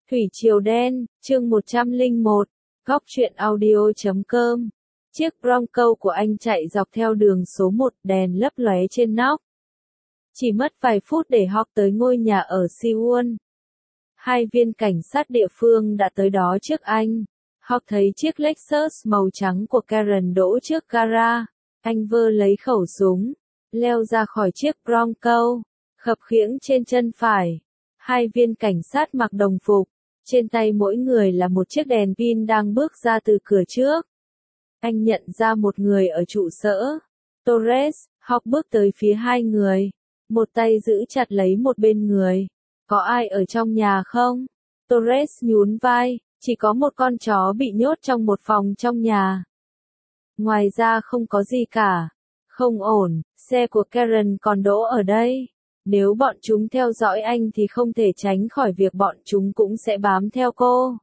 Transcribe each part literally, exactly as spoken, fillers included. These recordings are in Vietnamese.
Thủy Triều Đen, chương một trăm lẻ một, góc truyện audio chấm com. Chiếc Bronco của anh chạy dọc theo đường số một, đèn lấp lóe trên nóc. Chỉ mất vài phút để Hawk tới ngôi nhà ở Seoul. Hai viên cảnh sát địa phương đã tới đó trước anh. Hawk thấy chiếc Lexus màu trắng của Karen đỗ trước gara. Anh vơ lấy khẩu súng, leo ra khỏi chiếc Bronco, khập khiễng trên chân phải. Hai viên cảnh sát mặc đồng phục, trên tay mỗi người là một chiếc đèn pin đang bước ra từ cửa trước. Anh nhận ra một người ở trụ sở. Torres. Hawk bước tới phía hai người, một tay giữ chặt lấy một bên người. Có ai ở trong nhà không? Torres nhún vai, chỉ có một con chó bị nhốt trong một phòng trong nhà. Ngoài ra không có gì cả. Không ổn, xe của Karen còn đỗ ở đây. Nếu bọn chúng theo dõi anh thì không thể tránh khỏi việc bọn chúng cũng sẽ bám theo cô.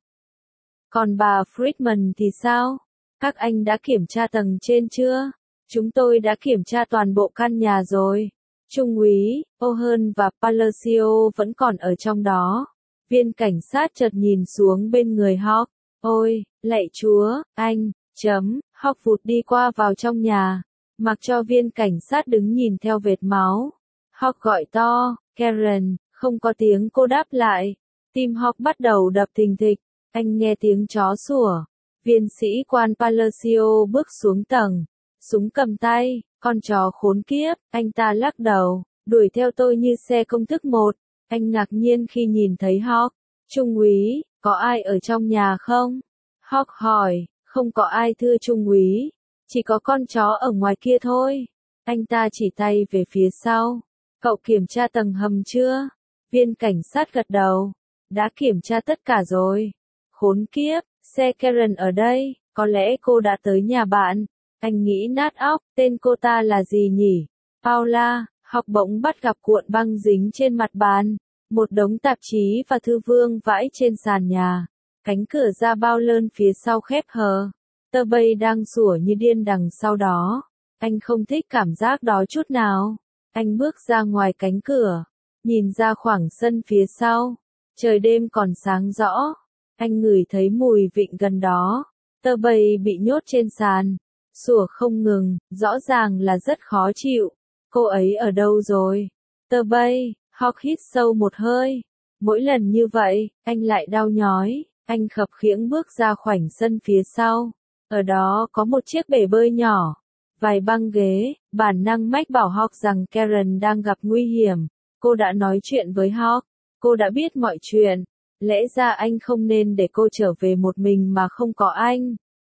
Còn bà Friedman thì sao? Các anh đã kiểm tra tầng trên chưa? Chúng tôi đã kiểm tra toàn bộ căn nhà rồi. Trung úy Owen và Palacio vẫn còn ở trong đó. Viên cảnh sát chợt nhìn xuống bên người Hawk. Ôi, lạy chúa, anh, chấm, Hawk vụt đi qua vào trong nhà. Mặc cho viên cảnh sát đứng nhìn theo vệt máu. Hawk gọi to, Karen, không có tiếng cô đáp lại. Tim Hawk bắt đầu đập thình thịch. Anh nghe tiếng chó sủa. Viên sĩ quan Palacio bước xuống tầng. Súng cầm tay, con chó khốn kiếp, anh ta lắc đầu, đuổi theo tôi như xe công thức một. Anh ngạc nhiên khi nhìn thấy Hawk. Trung úy, có ai ở trong nhà không? Hawk hỏi, không có ai thưa trung úy. Chỉ có con chó ở ngoài kia thôi. Anh ta chỉ tay về phía sau. Cậu kiểm tra tầng hầm chưa? Viên cảnh sát gật đầu. Đã kiểm tra tất cả rồi. Khốn kiếp, xe Karen ở đây, có lẽ cô đã tới nhà bạn. Anh nghĩ nát óc, tên cô ta là gì nhỉ? Paula. Học bỗng bắt gặp cuộn băng dính trên mặt bàn. Một đống tạp chí và thư vương vãi trên sàn nhà. Cánh cửa ra bao lơn phía sau khép hờ. Tơ bay đang sủa như điên đằng sau đó. Anh không thích cảm giác đó chút nào. Anh bước ra ngoài cánh cửa, nhìn ra khoảng sân phía sau. Trời đêm còn sáng rõ. Anh ngửi thấy mùi vịnh gần đó. Tơ bay bị nhốt trên sàn, sủa không ngừng, rõ ràng là rất khó chịu. Cô ấy ở đâu rồi? Tơ bay. Hawk hít sâu một hơi. Mỗi lần như vậy, anh lại đau nhói. Anh khập khiễng bước ra khoảnh sân phía sau. Ở đó có một chiếc bể bơi nhỏ, vài băng ghế. Bản năng mách bảo Hawk rằng Karen đang gặp nguy hiểm. Cô đã nói chuyện với Hawk. Cô đã biết mọi chuyện. Lẽ ra anh không nên để cô trở về một mình mà không có anh.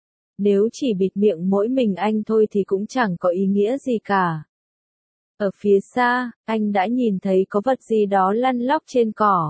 Nếu chỉ bịt miệng mỗi mình anh thôi thì cũng chẳng có ý nghĩa gì cả. Ở phía xa, anh đã nhìn thấy có vật gì đó lăn lóc trên cỏ.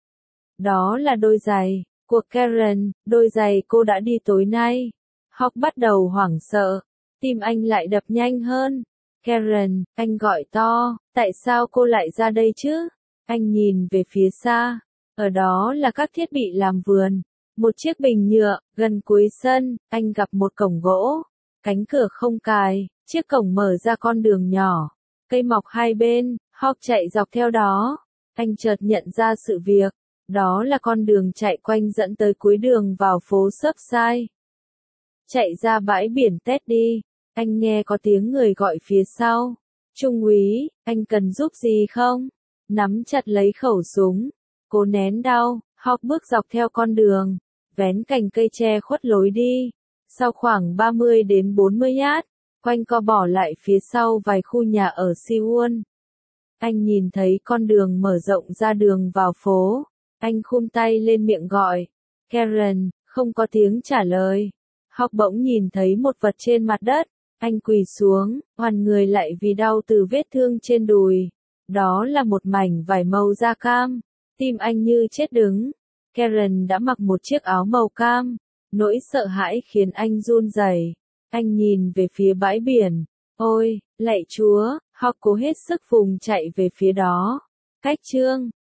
Đó là đôi giày của Karen, đôi giày cô đã đi tối nay. Hawk bắt đầu hoảng sợ, tim anh lại đập nhanh hơn. Karen, anh gọi to, tại sao cô lại ra đây chứ? Anh nhìn về phía xa, ở đó là các thiết bị làm vườn. Một chiếc bình nhựa, gần cuối sân, anh gặp một cổng gỗ. Cánh cửa không cài, chiếc cổng mở ra con đường nhỏ. Cây mọc hai bên, Hawk chạy dọc theo đó. Anh chợt nhận ra sự việc. Đó là con đường chạy quanh dẫn tới cuối đường vào phố Surfside. Chạy ra bãi biển Teddy, anh nghe có tiếng người gọi phía sau. Trung úy, anh cần giúp gì không? Nắm chặt lấy khẩu súng. Cố nén đau, Hawk bước dọc theo con đường. Vén cành cây che khuất lối đi. Sau khoảng ba mươi đến bốn mươi yard, quanh co bỏ lại phía sau vài khu nhà ở Seoul. Anh nhìn thấy con đường mở rộng ra đường vào phố. Anh khum tay lên miệng gọi. Karen, không có tiếng trả lời. Hawk bỗng nhìn thấy một vật trên mặt đất. Anh quỳ xuống, oằn người lại vì đau từ vết thương trên đùi. Đó là một mảnh vải màu da cam. Tim anh như chết đứng. Karen đã mặc một chiếc áo màu cam. Nỗi sợ hãi khiến anh run rẩy. Anh nhìn về phía bãi biển. Ôi, lạy chúa, Hawk cố hết sức vùng chạy về phía đó. Cách chương